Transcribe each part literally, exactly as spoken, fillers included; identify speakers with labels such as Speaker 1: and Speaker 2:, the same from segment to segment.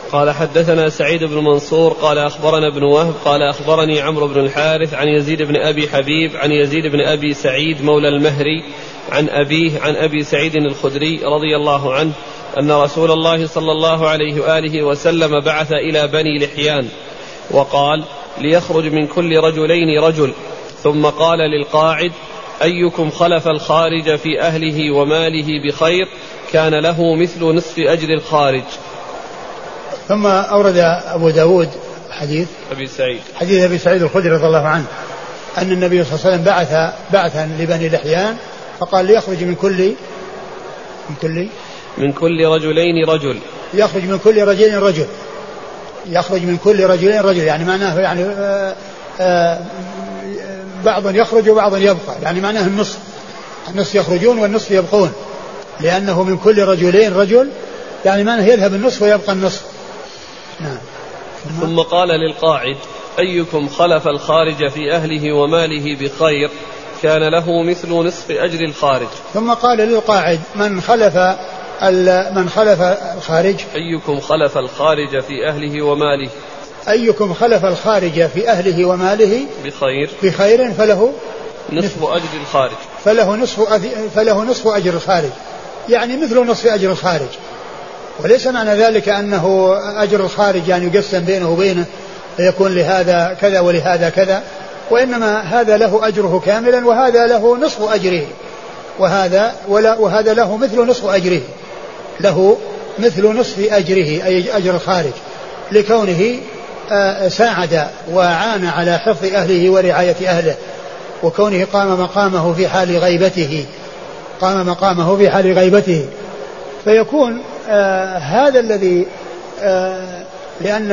Speaker 1: قال حدثنا سعيد بن منصور قال أخبرنا ابن وهب قال أخبرني عمرو بن الحارث عن يزيد بن أبي حبيب عن يزيد بن أبي سعيد مولى المهري عن أبيه عن أبي سعيد الخدري رضي الله عنه أن رسول الله صلى الله عليه وآله وسلم بعث إلى بني لحيان وقال ليخرج من كل رجلين رجل، ثم قال للقاعد أيكم خلف الخارج في أهله وماله بخير كان له مثل نصف أجر الخارج.
Speaker 2: ثم أورد أبو داود حديث
Speaker 1: أبي سعيد
Speaker 2: حديث أبي سعيد الخدري رضي الله عنه أن النبي صلى الله عليه وسلم بعث بعثا لبني لحيان فقال ليخرج من كل من كل
Speaker 1: من كل رجلين رجل
Speaker 2: يخرج من كل رجلين رجل يخرج من كل رجلين رجل يعني معناه يعني آآ آآ بعض يخرج وبعض يبقى، يعني معناه النصف النصف يخرجون والنصف يبقون، لأنه من كل رجلين رجل يعني معناه يذهب النصف ويبقى النصف. نعم.
Speaker 1: ثم قال للقاعد أيكم خلف الخارج في أهله وماله بخير كان له مثل نصف أجر الخارج.
Speaker 2: ثم قال للقاعد من خلف من خلف الخارج
Speaker 1: أيكم خلف الخارج في أهله وماله
Speaker 2: أيكم خلف الخارج في أهله وماله
Speaker 1: بخير
Speaker 2: بخير فله
Speaker 1: نصف أجر الخارج
Speaker 2: فله نصف فله نصف أجر الخارج، يعني مثل نصف أجر الخارج. وليس معنى ذلك أنه أجر الخارج يعني يقسم بينه وبينه فيكون لهذا كذا ولهذا كذا، وإنما هذا له أجره كاملا وهذا له نصف أجره، وهذا ولا وهذا له مثل نصف أجره له مثل نصف أجره أي أجر الخارج، لكونه ساعد وعان على حفظ أهله ورعاية أهله، وكونه قام مقامه في حال غيبته قام مقامه في حال غيبته فيكون آه هذا الذي آه لأن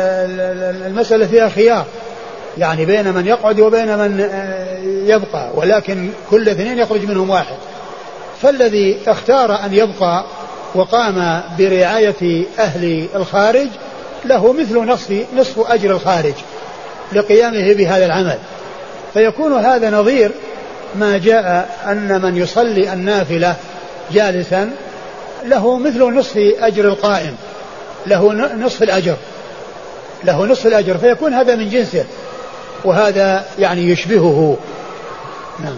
Speaker 2: المسألة فيها خيار يعني بين من يقعد وبين من آه يبقى، ولكن كل اثنين يخرج منهم واحد، فالذي اختار أن يبقى وقام برعاية أهل الخارج له مثل نصف, نصف أجر الخارج لقيامه بهذا العمل، فيكون هذا نظير ما جاء أن من يصلي النافلة جالسا له مثل نصف أجر القائم، له نصف الأجر له نصف الأجر فيكون هذا من جنسه، وهذا يعني يشبهه. نعم.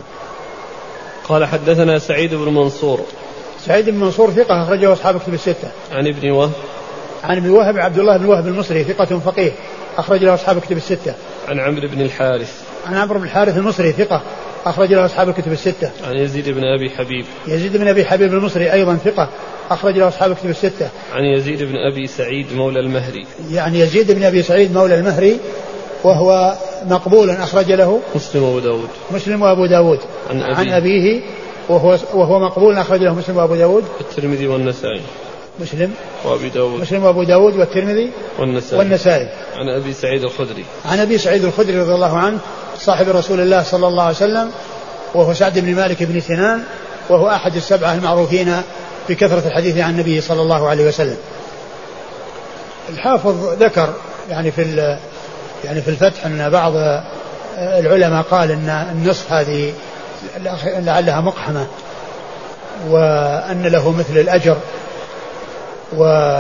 Speaker 1: قال حدثنا سعيد بن منصور
Speaker 2: سعيد بن منصور ثقة أخرجه أصحاب كتب الستة.
Speaker 1: عن ابن وهب
Speaker 2: عن ابن وهب عبد الله بن وهب المصري ثقة فقيه أخرج له أصحاب كتب الستة.
Speaker 1: عن عمرو بن الحارث
Speaker 2: عن عمرو بن الحارث المصري ثقة أخرج له أصحاب الكتب الستة.
Speaker 1: عن يزيد بن أبي حبيب
Speaker 2: يزيد بن أبي حبيب المصري أيضا ثقة أخرج له أصحاب الكتب الستة.
Speaker 1: عن يزيد بن أبي سعيد مولى المهري
Speaker 2: يعني يزيد بن أبي سعيد مولى المهري وهو مقبول أخرج له
Speaker 1: مسلم وأبو داود
Speaker 2: مسلم وأبو داود.
Speaker 1: عن,
Speaker 2: عن أبيه وهو وهو مقبول أخرج له مسلم وأبو داود
Speaker 1: الترمذي والنسائي.
Speaker 2: مسلم
Speaker 1: وأبي داود
Speaker 2: مسلم وأبو داود والترمذي
Speaker 1: والنسائي.
Speaker 2: والنسائي.
Speaker 1: عن أبي سعيد الخدري
Speaker 2: عن أبي سعيد الخدري رضي الله عنه صاحب رسول الله صلى الله عليه وسلم، وهو سعد بن مالك بن سنان، وهو أحد السبعة المعروفين بكثرة الحديث عن النبي صلى الله عليه وسلم. الحافظ ذكر يعني في يعني في الفتح أن بعض العلماء قال أن النصف هذه لعلها مقحمة وأن له مثل الأجر، و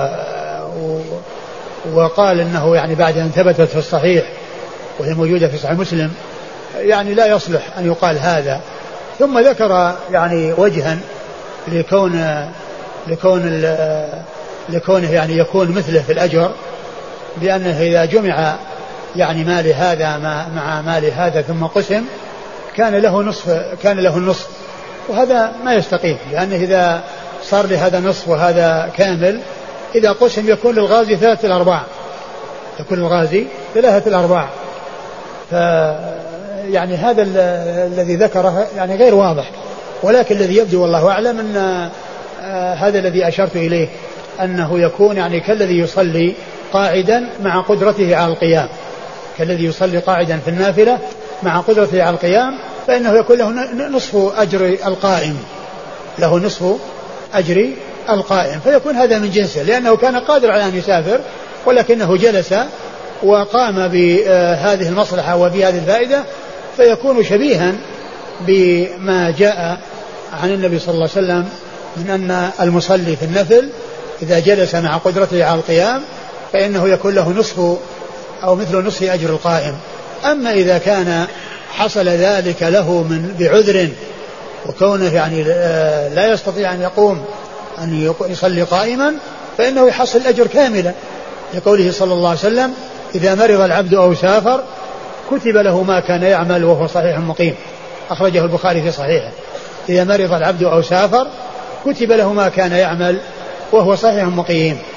Speaker 2: وقال أنه يعني بعد أن ثبتت في الصحيح وهي موجودة في صحيح مسلم يعني لا يصلح أن يقال هذا. ثم ذكر يعني وجها لكون لكون لكونه يعني يكون مثله في الأجر، بأنه إذا جمع يعني مال هذا مع مال هذا ثم قسم كان له نصف كان له النصف، وهذا ما يستقيم، لأنه إذا صار لهذا نصف وهذا كامل إذا قسم يكون للغازي ثلاثة الأرباع يكون الغازي ثلاثة الأرباع. ف يعني هذا الذي ذكره يعني غير واضح، ولكن الذي يبدو والله أعلم أن هذا الذي أشرت إليه أنه يكون يعني كالذي يصلي قاعدا مع قدرته على القيام كالذي يصلي قاعدا في النافلة مع قدرته على القيام، فإنه يكون له نصف أجر القائم له نصف أجر القائم فيكون هذا من جنسه، لأنه كان قادر على أن يسافر ولكنه جلس وقام بهذه المصلحة وبهذه الفائدة، فيكون شبيها بما جاء عن النبي صلى الله عليه وسلم من أن المصلي في النفل إذا جلس مع قدرته على القيام فإنه يكون له نصف أو مثل نصف أجر القائم. أما إذا كان حصل ذلك له من بعذر وكونه يعني لا يستطيع أن يقوم أن يصلي قائما فإنه يحصل الأجر كاملا، لقوله صلى الله عليه وسلم إذا مرض العبد أو سافر كتب له ما كان يعمل وهو صحيح مقيم، أخرجه البخاري في صحيحه. إذا مرض العبد أو سافر كتب له ما كان يعمل وهو صحيح مقيم.